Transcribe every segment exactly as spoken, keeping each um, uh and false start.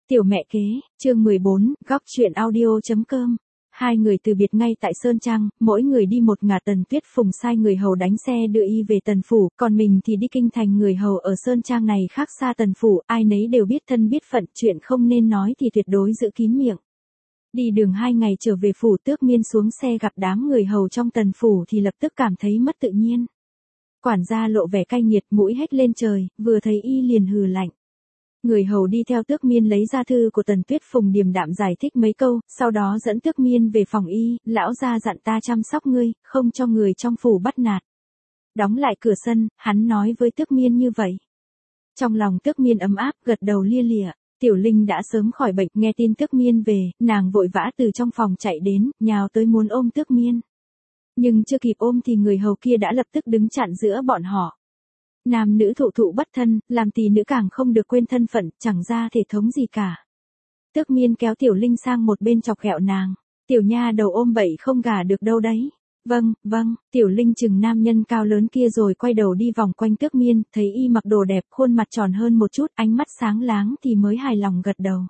Tiểu mẹ kế, chương mười bốn, góc chuyện audio.com. Hai người từ biệt ngay tại Sơn Trang, mỗi người đi một ngả. Tần Tuyết Phùng sai người hầu đánh xe đưa y về Tần Phủ, còn mình thì đi kinh thành. Người hầu ở Sơn Trang này khác xa Tần Phủ, ai nấy đều biết thân biết phận, chuyện không nên nói thì tuyệt đối giữ kín miệng. Đi đường hai ngày trở về phủ, Tước Miên xuống xe gặp đám người hầu trong Tần Phủ thì lập tức cảm thấy mất tự nhiên. Quản gia lộ vẻ cay nghiệt, mũi hét lên trời, vừa thấy y liền hừ lạnh. Người hầu đi theo Tước Miên lấy ra thư của Tần Tuyết Phùng, điềm đạm giải thích mấy câu, sau đó dẫn Tước Miên về phòng y. Lão gia dặn ta chăm sóc ngươi, không cho người trong phủ bắt nạt. Đóng lại cửa sân, hắn nói với Tước Miên như vậy. Trong lòng Tước Miên ấm áp, gật đầu lia lịa. Tiểu Linh đã sớm khỏi bệnh, nghe tin Tước Miên về, nàng vội vã từ trong phòng chạy đến, nhào tới muốn ôm Tước Miên. Nhưng chưa kịp ôm thì người hầu kia đã lập tức đứng chặn giữa bọn họ. Nam nữ thụ thụ bất thân, làm tỷ nữ càng không được quên thân phận, chẳng ra thể thống gì cả. Tước Miên kéo Tiểu Linh sang một bên chọc ghẹo nàng. Tiểu nha đầu ôm bậy không gả được đâu đấy. Vâng, vâng, Tiểu Linh chừng nam nhân cao lớn kia rồi quay đầu đi vòng quanh Tước Miên, thấy y mặc đồ đẹp, khuôn mặt tròn hơn một chút, ánh mắt sáng láng thì mới hài lòng gật đầu.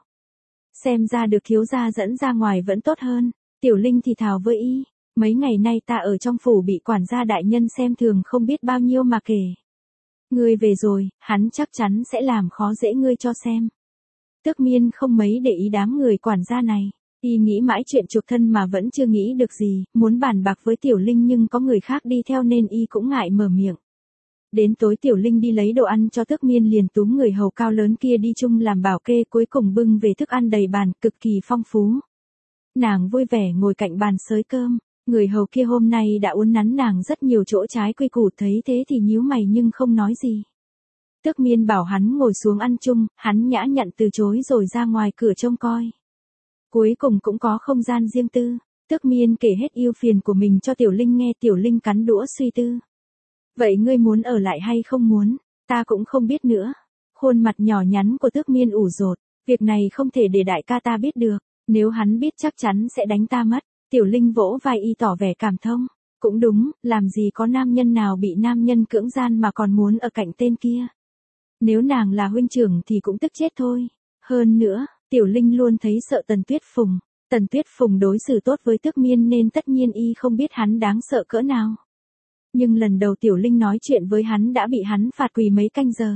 Xem ra được thiếu gia dẫn ra ngoài vẫn tốt hơn. Tiểu Linh thì thào với y, mấy ngày nay ta ở trong phủ bị quản gia đại nhân xem thường không biết bao nhiêu mà kể. Ngươi về rồi, hắn chắc chắn sẽ làm khó dễ ngươi cho xem. Tước Miên không mấy để ý đám người quản gia này. Y nghĩ mãi chuyện chuộc thân mà vẫn chưa nghĩ được gì, muốn bàn bạc với Tiểu Linh nhưng có người khác đi theo nên y cũng ngại mở miệng. Đến tối Tiểu Linh đi lấy đồ ăn cho Tước Miên liền túm người hầu cao lớn kia đi chung làm bảo kê, cuối cùng bưng về thức ăn đầy bàn, cực kỳ phong phú. Nàng vui vẻ ngồi cạnh bàn xới cơm. Người hầu kia hôm nay đã uốn nắn nàng rất nhiều chỗ trái quy củ, thấy thế thì nhíu mày nhưng không nói gì. Tước Miên bảo hắn ngồi xuống ăn chung, hắn nhã nhặn từ chối rồi ra ngoài cửa trông coi. Cuối cùng cũng có không gian riêng tư. Tước Miên kể hết ưu phiền của mình cho Tiểu Linh nghe. Tiểu Linh cắn đũa suy tư. Vậy ngươi muốn ở lại hay không muốn? Ta cũng không biết nữa. Khuôn mặt nhỏ nhắn của Tước Miên ủ rột. Việc này không thể để đại ca ta biết được. Nếu hắn biết chắc chắn sẽ đánh ta mất. Tiểu Linh vỗ vai y tỏ vẻ cảm thông. Cũng đúng, làm gì có nam nhân nào bị nam nhân cưỡng gian mà còn muốn ở cạnh tên kia. Nếu nàng là huynh trưởng thì cũng tức chết thôi. Hơn nữa, Tiểu Linh luôn thấy sợ Tần Tuyết Phùng. Tần Tuyết Phùng đối xử tốt với Tước Miên nên tất nhiên y không biết hắn đáng sợ cỡ nào. Nhưng lần đầu Tiểu Linh nói chuyện với hắn đã bị hắn phạt quỳ mấy canh giờ.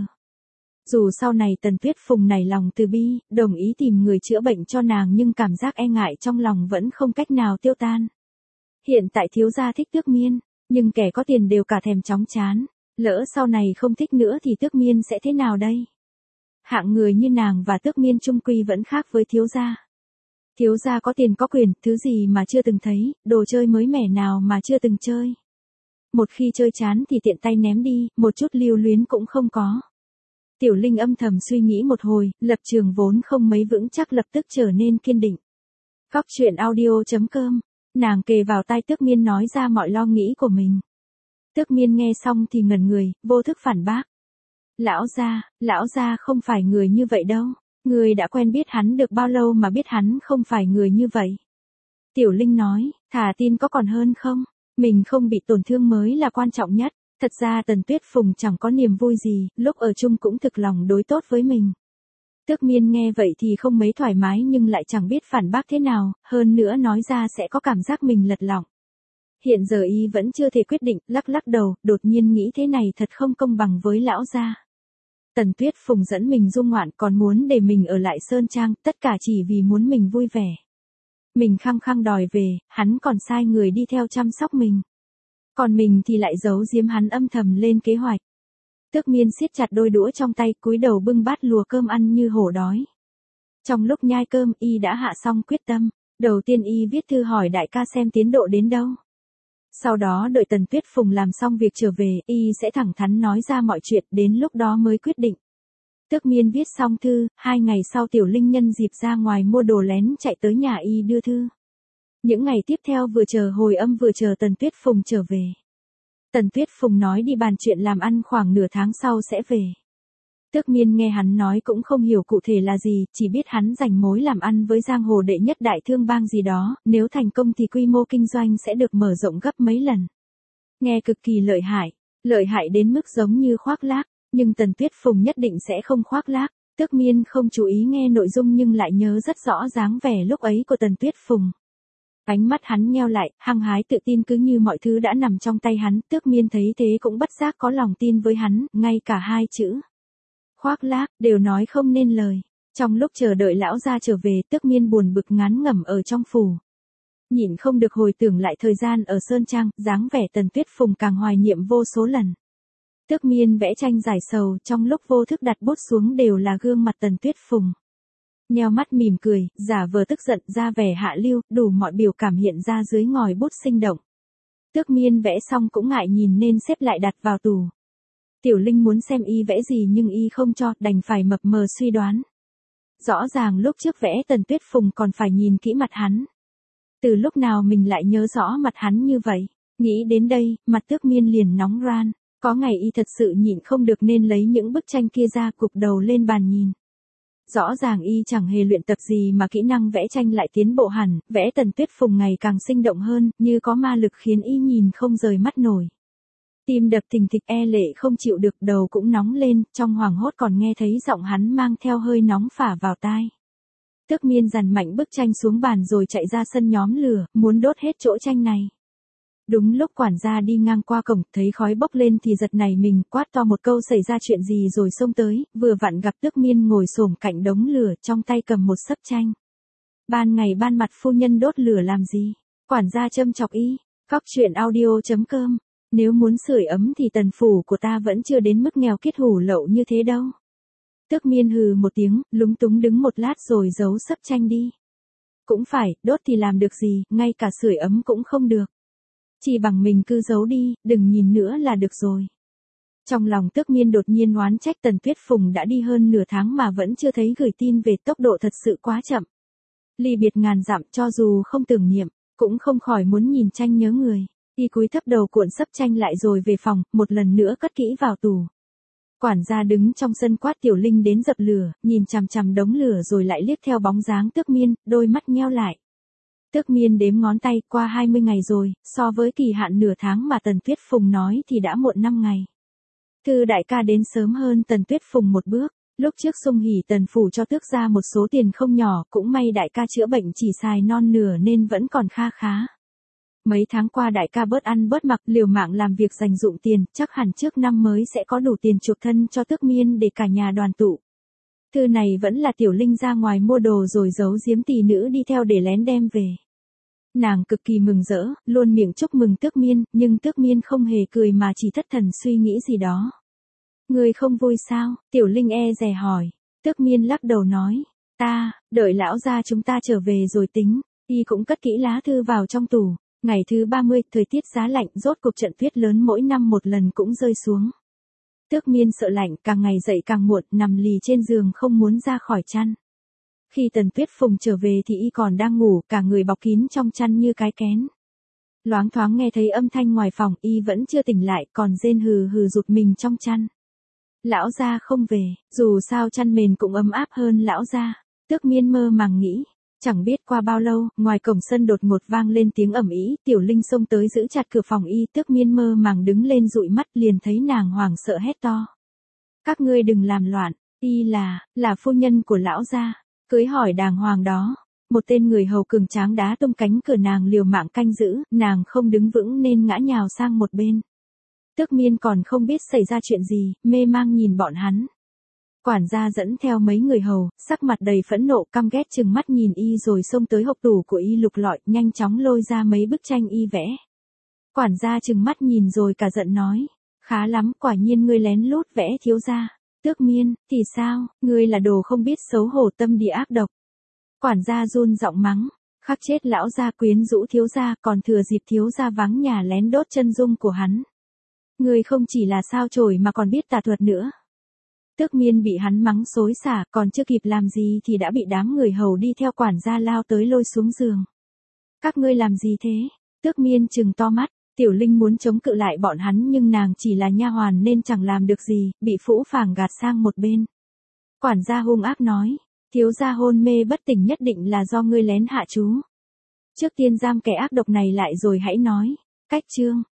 Dù sau này Tần Tuyết Phùng nảy lòng từ bi, đồng ý tìm người chữa bệnh cho nàng nhưng cảm giác e ngại trong lòng vẫn không cách nào tiêu tan. Hiện tại thiếu gia thích Tước Miên, nhưng kẻ có tiền đều cả thèm chóng chán. Lỡ sau này không thích nữa thì Tước Miên sẽ thế nào đây? Hạng người như nàng và Tước Miên chung quy vẫn khác với thiếu gia. Thiếu gia có tiền có quyền, thứ gì mà chưa từng thấy, đồ chơi mới mẻ nào mà chưa từng chơi. Một khi chơi chán thì tiện tay ném đi, một chút lưu luyến cũng không có. Tiểu Linh âm thầm suy nghĩ một hồi, lập trường vốn không mấy vững chắc lập tức trở nên kiên định. Góc chuyện audio.com, nàng kề vào tai Tước Miên nói ra mọi lo nghĩ của mình. Tước Miên nghe xong thì ngẩn người, vô thức phản bác. Lão gia, lão gia không phải người như vậy đâu. Người đã quen biết hắn được bao lâu mà biết hắn không phải người như vậy. Tiểu Linh nói, thà tin có còn hơn không? Mình không bị tổn thương mới là quan trọng nhất. Thật ra Tần Tuyết Phùng chẳng có niềm vui gì, lúc ở chung cũng thực lòng đối tốt với mình. Tước Miên nghe vậy thì không mấy thoải mái nhưng lại chẳng biết phản bác thế nào, hơn nữa nói ra sẽ có cảm giác mình lật lọng. Hiện giờ y vẫn chưa thể quyết định, lắc lắc đầu, đột nhiên nghĩ thế này thật không công bằng với lão gia. Tần Tuyết Phùng dẫn mình du ngoạn còn muốn để mình ở lại Sơn Trang, tất cả chỉ vì muốn mình vui vẻ. Mình khăng khăng đòi về, hắn còn sai người đi theo chăm sóc mình. Còn mình thì lại giấu giếm hắn âm thầm lên kế hoạch. Tước Miên siết chặt đôi đũa trong tay, cúi đầu bưng bát lùa cơm ăn như hổ đói. Trong lúc nhai cơm, y đã hạ xong quyết tâm. Đầu tiên y viết thư hỏi đại ca xem tiến độ đến đâu. Sau đó đợi Tần Tuyết Phùng làm xong việc trở về, y sẽ thẳng thắn nói ra mọi chuyện, đến lúc đó mới quyết định. Tước Miên viết xong thư, hai ngày sau Tiểu Linh nhân dịp ra ngoài mua đồ lén chạy tới nhà y đưa thư. Những ngày tiếp theo vừa chờ hồi âm vừa chờ Tần Tuyết Phùng trở về. Tần Tuyết Phùng nói đi bàn chuyện làm ăn khoảng nửa tháng sau sẽ về. Tước Miên nghe hắn nói cũng không hiểu cụ thể là gì, chỉ biết hắn giành mối làm ăn với giang hồ đệ nhất đại thương bang gì đó, nếu thành công thì quy mô kinh doanh sẽ được mở rộng gấp mấy lần. Nghe cực kỳ lợi hại, lợi hại đến mức giống như khoác lác, nhưng Tần Tuyết Phùng nhất định sẽ không khoác lác. Tước Miên không chú ý nghe nội dung nhưng lại nhớ rất rõ dáng vẻ lúc ấy của Tần Tuyết Phùng. Ánh mắt hắn nheo lại, hăng hái tự tin cứ như mọi thứ đã nằm trong tay hắn, Tước Miên thấy thế cũng bất giác có lòng tin với hắn, ngay cả hai chữ khoác lác, đều nói không nên lời. Trong lúc chờ đợi lão gia trở về, Tước Miên buồn bực ngán ngẩm ở trong phủ. Nhịn không được hồi tưởng lại thời gian ở Sơn Trang, dáng vẻ Tần Tuyết Phùng càng hoài niệm vô số lần. Tước Miên vẽ tranh giải sầu, trong lúc vô thức đặt bút xuống đều là gương mặt Tần Tuyết Phùng. Nheo mắt mỉm cười, giả vờ tức giận, ra vẻ hạ lưu, đủ mọi biểu cảm hiện ra dưới ngòi bút sinh động. Tước Miên vẽ xong cũng ngại nhìn nên xếp lại đặt vào tủ. Tiểu Linh muốn xem y vẽ gì nhưng y không cho, đành phải mập mờ suy đoán. Rõ ràng lúc trước vẽ Tần Tuyết Phùng còn phải nhìn kỹ mặt hắn. Từ lúc nào mình lại nhớ rõ mặt hắn như vậy? Nghĩ đến đây, mặt Tước Miên liền nóng ran. Có ngày y thật sự nhịn không được nên lấy những bức tranh kia ra, cụp đầu lên bàn nhìn. Rõ ràng y chẳng hề luyện tập gì mà kỹ năng vẽ tranh lại tiến bộ hẳn, vẽ Tần Tuyết Phùng ngày càng sinh động hơn, như có ma lực khiến y nhìn không rời mắt nổi. Tim đập thình thịch, e lệ không chịu được, đầu cũng nóng lên, trong hoảng hốt còn nghe thấy giọng hắn mang theo hơi nóng phả vào tai. Tước Miên dằn mạnh bức tranh xuống bàn rồi chạy ra sân nhóm lửa, muốn đốt hết chỗ tranh này. Đúng lúc quản gia đi ngang qua cổng, thấy khói bốc lên thì giật nảy mình, quát to một câu xảy ra chuyện gì rồi xông tới, vừa vặn gặp Tước Miên ngồi xổm cạnh đống lửa, trong tay cầm một xấp tranh. Ban ngày ban mặt phu nhân đốt lửa làm gì? Quản gia châm chọc y. Cóc truyện audio chấm com. Nếu muốn sưởi ấm thì tần phủ của ta vẫn chưa đến mức nghèo kiết hủ lậu như thế đâu. Tước Miên hừ một tiếng, lúng túng đứng một lát rồi giấu xấp tranh đi. Cũng phải, đốt thì làm được gì, ngay cả sưởi ấm cũng không được. Chỉ bằng mình cứ giấu đi, đừng nhìn nữa là được rồi. Trong lòng Tước Miên đột nhiên oán trách Tần Tuyết Phùng đã đi hơn nửa tháng mà vẫn chưa thấy gửi tin về, tốc độ thật sự quá chậm. Ly biệt ngàn dặm, cho dù không tưởng niệm, cũng không khỏi muốn nhìn tranh nhớ người. Y cúi thấp đầu cuộn xấp tranh lại rồi về phòng, một lần nữa cất kỹ vào tủ. Quản gia đứng trong sân quát Tiểu Linh đến dập lửa, nhìn chằm chằm đống lửa rồi lại liếc theo bóng dáng Tước Miên, đôi mắt nheo lại. Tước Miên đếm ngón tay, qua hai mươi ngày rồi, so với kỳ hạn nửa tháng mà Tần Tuyết Phùng nói thì đã muộn năm ngày. Thư đại ca đến sớm hơn Tần Tuyết Phùng một bước, lúc trước Sung Hỉ Tần phủ cho tước ra một số tiền không nhỏ, cũng may đại ca chữa bệnh chỉ xài non nửa nên vẫn còn kha khá. Mấy tháng qua đại ca bớt ăn bớt mặc, liều mạng làm việc dành dụm tiền, chắc hẳn trước năm mới sẽ có đủ tiền chuộc thân cho Tước Miên để cả nhà đoàn tụ. Thư này vẫn là Tiểu Linh ra ngoài mua đồ rồi giấu giếm tỷ nữ đi theo để lén đem về. Nàng cực kỳ mừng rỡ, luôn miệng chúc mừng Tước Miên, nhưng Tước Miên không hề cười mà chỉ thất thần suy nghĩ gì đó. Người không vui sao? Tiểu Linh e dè hỏi. Tước Miên lắc đầu nói, ta, đợi lão gia chúng ta trở về rồi tính. Y cũng cất kỹ lá thư vào trong tủ. Ngày thứ ba mươi, thời tiết giá lạnh, rốt cuộc trận tuyết lớn mỗi năm một lần cũng rơi xuống. Tước Miên sợ lạnh, càng ngày dậy càng muộn, nằm lì trên giường không muốn ra khỏi chăn. Khi Tần Tuyết Phùng trở về thì y còn đang ngủ, cả người bọc kín trong chăn như cái kén. Loáng thoáng nghe thấy âm thanh ngoài phòng, y vẫn chưa tỉnh lại, còn rên hừ hừ rụt mình trong chăn. Lão gia không về, dù sao chăn mền cũng ấm áp hơn lão gia. Tước Miên mơ màng nghĩ. Chẳng biết qua bao lâu, ngoài cổng sân đột ngột vang lên tiếng ầm ĩ, Tiểu Linh xông tới giữ chặt cửa phòng y, Tước Miên mơ màng đứng lên dụi mắt, liền thấy nàng hoảng sợ hét to. Các ngươi đừng làm loạn, y là, là phu nhân của lão gia, cưới hỏi đàng hoàng đó. Một tên người hầu cường tráng đá tung cánh cửa nàng liều mạng canh giữ, nàng không đứng vững nên ngã nhào sang một bên. Tước Miên còn không biết xảy ra chuyện gì, mê mang nhìn bọn hắn. Quản gia dẫn theo mấy người hầu, sắc mặt đầy phẫn nộ, căm ghét chừng mắt nhìn y rồi xông tới hộc tủ của y lục lọi, nhanh chóng lôi ra mấy bức tranh y vẽ. Quản gia chừng mắt nhìn rồi cả giận nói, khá lắm, quả nhiên ngươi lén lút vẽ thiếu gia. Tước Miên, thì sao, ngươi là đồ không biết xấu hổ, tâm địa ác độc. Quản gia run giọng mắng, khắc chết lão gia quyến rũ thiếu gia, còn thừa dịp thiếu gia vắng nhà lén đốt chân dung của hắn. Ngươi không chỉ là sao chổi mà còn biết tà thuật nữa. Tước Miên bị hắn mắng xối xả, còn chưa kịp làm gì thì đã bị đám người hầu đi theo quản gia lao tới lôi xuống giường. Các ngươi làm gì thế? Tước Miên trừng to mắt, Tiểu Linh muốn chống cự lại bọn hắn nhưng nàng chỉ là nha hoàn nên chẳng làm được gì, bị phũ phàng gạt sang một bên. Quản gia hung ác nói, thiếu gia hôn mê bất tỉnh nhất định là do ngươi lén hạ chú. Trước tiên giam kẻ ác độc này lại rồi hãy nói. Cách chương.